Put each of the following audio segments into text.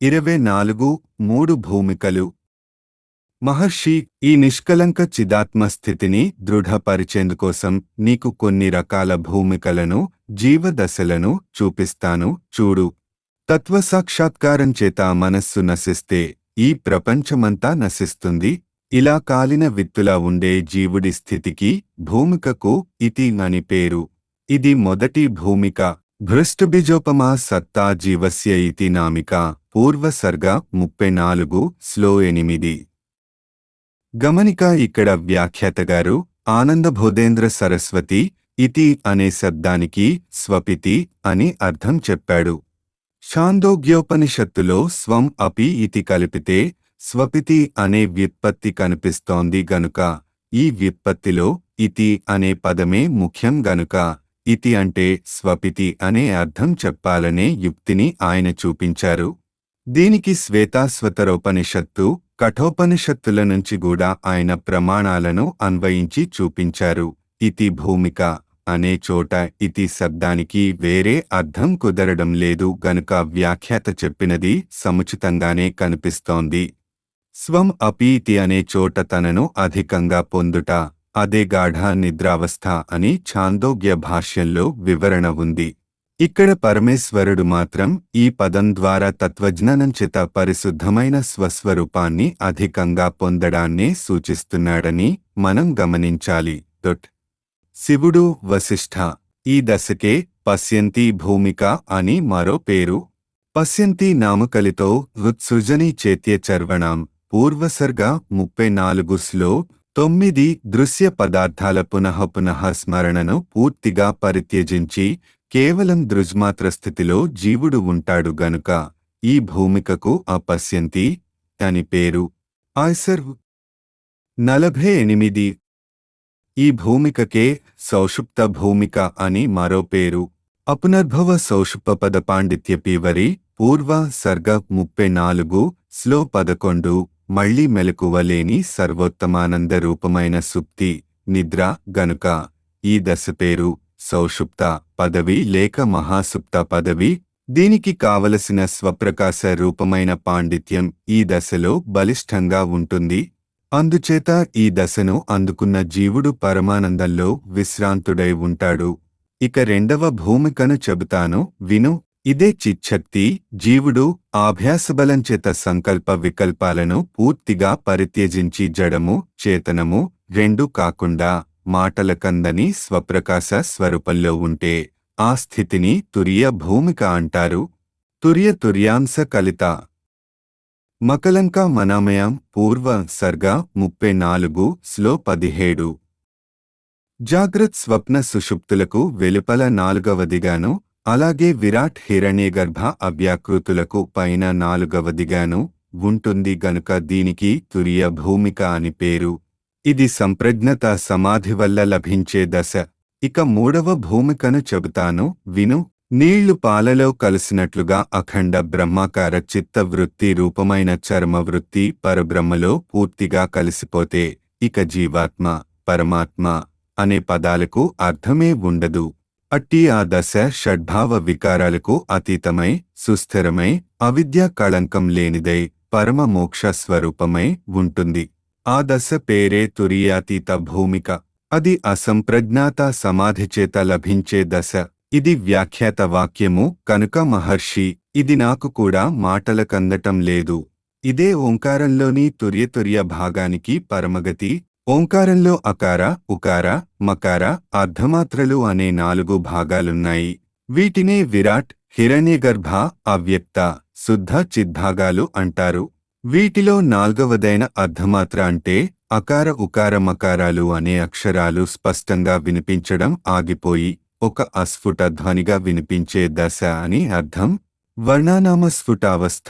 24 భూమికలు. మహర్షి, ఈ నిష్కలంక చిదాత్మ స్థితిని దృఢపరిచేందుకోసం నీకు కొన్ని రకాల భూమికలను, జీవదశలను చూపిస్తాను, చూడు. తత్వసాక్షాత్కారం చేత మనస్సు నశిస్తే ఈ ప్రపంచమంతా నశిస్తుంది. ఇలా కాలిన విత్తులా ఉండే జీవుడి స్థితికి భూమికకు ఇతి అని పేరు. ఇది మొదటి భూమిక. భృష్టబీజోపమా సత్తా జీవస్య ఇతి నామిక. పూర్వసర్గ 34 శ్లో 8. గమనిక. ఇక్కడ వ్యాఖ్యాతగారు ఆనందబోధేంద్ర సరస్వతి ఇతి అనే శబ్దానికి స్వపితి అని అర్థం చెప్పాడు. ఛాందోగ్యోపనిషత్తులో స్వం అపి ఇతి కలిపితే స్వపితి అనే వ్యుత్పత్తి కనిపిస్తోంది గనుక ఈ వ్యుత్పత్తిలో ఇతి అనే పదమే ముఖ్యం గనుక ఇతి అంటే స్వపితి అనే అర్థం చెప్పాలనే యుక్తిని ఆయన చూపించారు. దీనికి శ్వేతాశ్వతరోపనిషత్తు, కఠోపనిషత్తుల నుంచి కూడా ఆయన ప్రమాణాలను అన్వయించి చూపించారు. ఇతి భూమిక అనే చోట ఇతి శబ్దానికి వేరే అర్థం కుదరడం లేదు గనుక వ్యాఖ్యాత చెప్పినది సముచితంగానే కనిపిస్తోంది. స్వం అపీతి అనే చోట తనను అధికంగా పొందుట, అదే గాఢ నిద్రావస్థ అని ఛాందోగ్య భాష్యంలో వివరణ ఉంది. ఇక్కడ పరమేశ్వరుడు మాత్రం ఈ పదం ద్వారా తత్వజ్ఞానం చేత పరిశుద్ధమైన స్వస్వరూపాన్ని అధికంగా పొందడాన్నే సూచిస్తున్నాడని మనం గమనించాలి. శివుడు వశిష్ఠ ఈ దశకే పశ్యంతి భూమిక అని మరో పేరు. పశ్యంతి నామకలితో ఉత్సృజని చేత్య చర్వణాం. పూర్వసర్గ 34 శ్లో 9. దృశ్య పదార్థాల పునః స్మరణను పూర్తిగా పరిత్యజించి కేవలం దృజ్మాత్ర స్థితిలో జీవుడు ఉంటాడు గనుక ఈ భూమికకు అపశ్యంతి అని పేరు. ఆయ్సర్ 48. ఈ భూమికకే సౌషుప్త భూమిక అని మరో పేరు. అపునర్భవ సౌషుపపద పాండిత్యపీవరి. పూర్వ సర్గ 34 శ్లో 11. మళ్లీ మెలకువలేని సర్వోత్తమానంద రూపమైన సుప్తి, నిద్ర గనుక ఈ దశ పేరు సౌషుప్త పదవి లేక మహాసుప్త పదవి. దీనికి కావలసిన స్వప్రకాశ రూపమైన పాండిత్యం ఈ దశలో బలిష్టంగా ఉంటుంది. అందుచేత ఈ దశను అందుకున్న జీవుడు పరమానందంలో విశ్రాంతుడై ఉంటాడు. ఇక రెండవ భూమికను చెబుతాను, విను. ఇదే చిచ్చక్తి. జీవుడు ఆభ్యాసబలంచేత సంకల్ప వికల్పాలను పూర్తిగా పరిత్యజించి జడము, చేతనము రెండు కాకుండా మాటలకందని స్వప్రకాశ స్వరూపంలో ఉంటే ఆ స్థితిని తురియ భూమిక అంటారు. తుర్యాంశ కలిత. మకలంక మనమయం. పూర్వ సర్గ 34 శ్లో 17. జాగ్రత్ స్వప్న సుషుప్తులకు వెలుపల 4వదిగాను, అలాగే విరాట్ హిరణ్యగర్భ అవ్యాకృతులకు పైన 4వదిగాను ఉంటుంది గనుక దీనికి తురియ భూమిక అని పేరు. ఇది సంప్రజ్ఞత సమాధి వల్ల లభించే దశ. ఇక 3వ భూమికను చెబుతాను, విను. నీళ్లు పాలలో కలిసినట్లుగా అఖండ బ్రహ్మాకార చిత్త వృత్తి రూపమైన చర్మవృత్తి పరబ్రహ్మలో పూర్తిగా కలిసిపోతే ఇక జీవాత్మ, పరమాత్మ అనే పదాలకు అర్థమే ఉండదు. అట్టి ఆ దశ షడ్భావ వికారాలకు అతీతమై, సుస్థిరమై, అవిద్యా కళంకం లేనిదై, పరమ మోక్ష స్వరూపమై ఉంటుంది. ఆ దశ పేరే తురియాతీత భూమిక. అది అసంప్రజ్ఞాత సమాధిచేత లభించే దశ. ఇది వ్యాఖ్యాత వాక్యము కనుక మహర్షి, ఇది నాకు కూడా మాటలకందటం లేదు. ఇదే ఓంకారంలోని తుర్య భాగానికి పరమగతి. ఓంకారంలో అకార, ఉకార, మకార, అర్ధమాత్రలు అనే 4 భాగాలున్నాయి. వీటినే విరాట్, హిరణ్యగర్భ, అవ్యక్త, శుద్ధ చిద్భాగాలు అంటారు. వీటిలో 4వదైన అర్ధమాత్ర అంటే అకార, ఉకార, మకారాలు అనే అక్షరాలు స్పష్టంగా వినిపించడం ఆగిపోయి ఒక అస్ఫుట ధ్వనిగా వినిపించే దశ అని అర్థం. వర్ణానామ స్ఫుటావస్థ.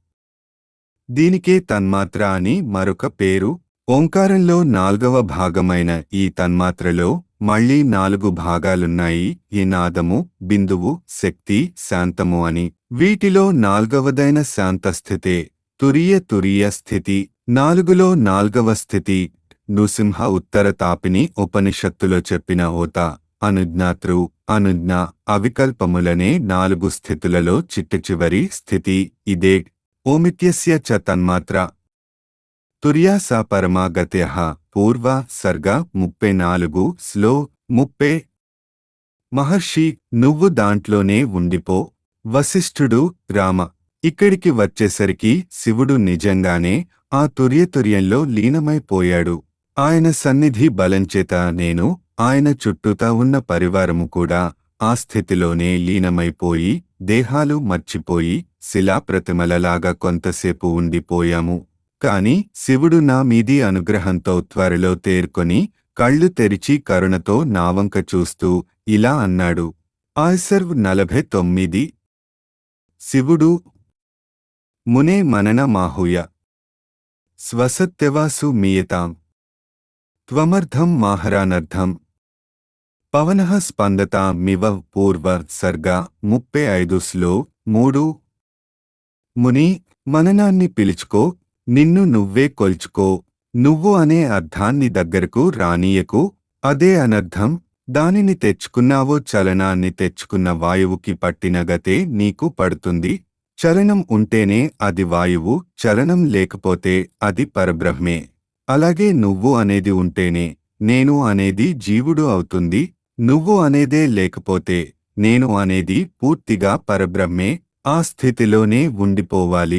దీనికే తన్మాత్ర అని మరొక పేరు. ఓంకారంలో 4వ భాగమైన ఈ తన్మాత్రలో మళ్లీ 4 భాగాలున్నాయి. ఈ నాదము, బిందువు, శక్తి, శాంతము అని. వీటిలో 4వదైన శాంతస్థితే తురియ స్థితి. 4లో 4వ స్థితి నృసింహ ఉత్తర తాపిని ఉపనిషత్తులో చెప్పిన ఓత, అనుజ్ఞాతృ, అనుజ్ఞ, అవికల్పములనే 4 స్థితులలో చిట్టచివరి స్థితి ఇదే. ఓమిత్యస్య చ తన్మాత్ర తుర్యా సా పరమాగత్యః. పూర్వ సర్గ 34 స్లో 30. మహర్షి, నువ్వు దాంట్లోనే ఉండిపో. వశిష్ఠుడు, రామ, ఇక్కడికి వచ్చేసరికి శివుడు నిజంగానే ఆ తుర్యతుర్యంలో లీనమైపోయాడు. ఆయన సన్నిధి బలంచేత నేను, ఆయన చుట్టూతా ఉన్న పరివారము కూడా ఆ స్థితిలోనే లీనమైపోయి దేహాలు మర్చిపోయి శిలాప్రతిమలలాగా కొంతసేపు ఉండిపోయాము. కాని శివుడు నా మీది అనుగ్రహంతో త్వరలో తేరుకొని కళ్ళు తెరిచి కరుణతో నావంక చూస్తూ ఇలా అన్నాడు. ఆసర్వ్ 49. శివుడు, మునే మనన మాహూయ స్వసత్యవాసు మీయతాం త్వమర్థం మాహరానర్థం పవనః స్పందతామివ. పూర్వ సర్గ 35 స్లో 3. ముని, మననాన్ని పిలుచుకో, నిన్ను నువ్వే కొల్చుకో. నువ్వు అనే అర్థాన్ని దగ్గరకు రానీయకు. అదే అనర్థం. దానిని తెచ్చుకున్నావో చలనాన్ని తెచ్చుకున్న వాయువుకి పట్టిన గతే నీకు పడుతుంది. చలనం ఉంటేనే అది వాయువు, చలనం లేకపోతే అది పరబ్రహ్మే. అలాగే నువ్వు అనేది ఉంటేనే నేను అనేది జీవుడు అవుతుంది. నువ్వు అనేదే లేకపోతే నేను అనేది పూర్తిగా పరబ్రహ్మే. ఆ స్థితిలోనే ఉండిపోవాలి.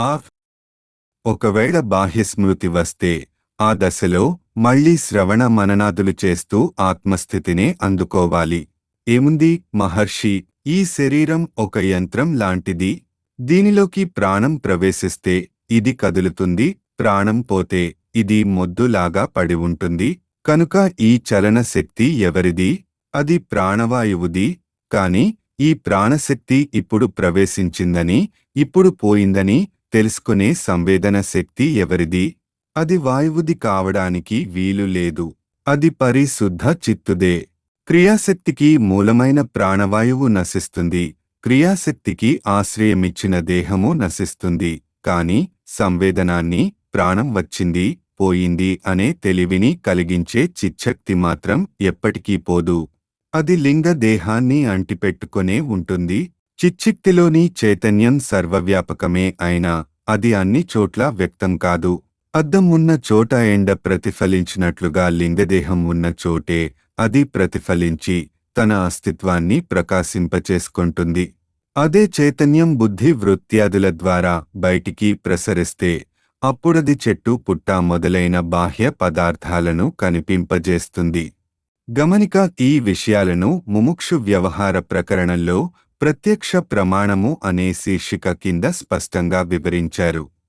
ఒకవేళ బాహ్యస్మృతి వస్తే ఆ దశలో మళ్లీ శ్రవణ మననాదులు చేస్తూ ఆత్మస్థితినే అందుకోవాలి. ఏముంది మహర్షి, ఈ శరీరం ఒక యంత్రం లాంటిది. దీనిలోకి ప్రాణం ప్రవేశిస్తే ఇది కదులుతుంది, ప్రాణం పోతే ఇది మొద్దులాగా పడి ఉంటుంది. కనుక ఈ చలన శక్తి ఎవరిది? అది ప్రాణవాయువుది. కాని ఈ ప్రాణశక్తి ఇప్పుడు ప్రవేశించిందని, ఇప్పుడు పోయిందని తెలుసుకునే సంవేదన శక్తి ఎవరిది? అది వాయువుది కావడానికి వీలు లేదు. అది పరిశుద్ధ చిత్తుదే. క్రియాశక్తికి మూలమైన ప్రాణవాయువు నశిస్తుంది. క్రియాశక్తికి ఆశ్రయమిచ్చిన దేహము నశిస్తుంది. కాని సంవేదనాన్ని, ప్రాణం వచ్చింది, పోయింది అనే తెలివిని కలిగించే చిచ్చక్తి మాత్రం ఎప్పటికీ పోదు. అది లింగ దేహాన్ని అంటిపెట్టుకునే ఉంటుంది. చిచ్చిక్తిలోని చైతన్యం సర్వవ్యాపకమే అయినా అది అన్ని చోట్ల వ్యక్తం కాదు. అద్దం ఉన్న చోట ఎండ ప్రతిఫలించినట్లుగా లింగదేహం ఉన్న చోటే అది ప్రతిఫలించి తన అస్తిత్వాన్ని ప్రకాశింపచేసుకుంటుంది. అదే చైతన్యం బుద్ధి వృత్త్యాదుల ద్వారా బయటికి ప్రసరిస్తే అప్పుడది చెట్టు పుట్ట మొదలైన బాహ్య పదార్థాలను కనిపింపజేస్తుంది. గమనిక, ఈ విషయాలను ముముక్షు వ్యవహార ప్రకరణంలో ప్రత్యక్ష ప్రమాణము అనే శీర్షిక కింద స్పష్టంగా వివరించారు.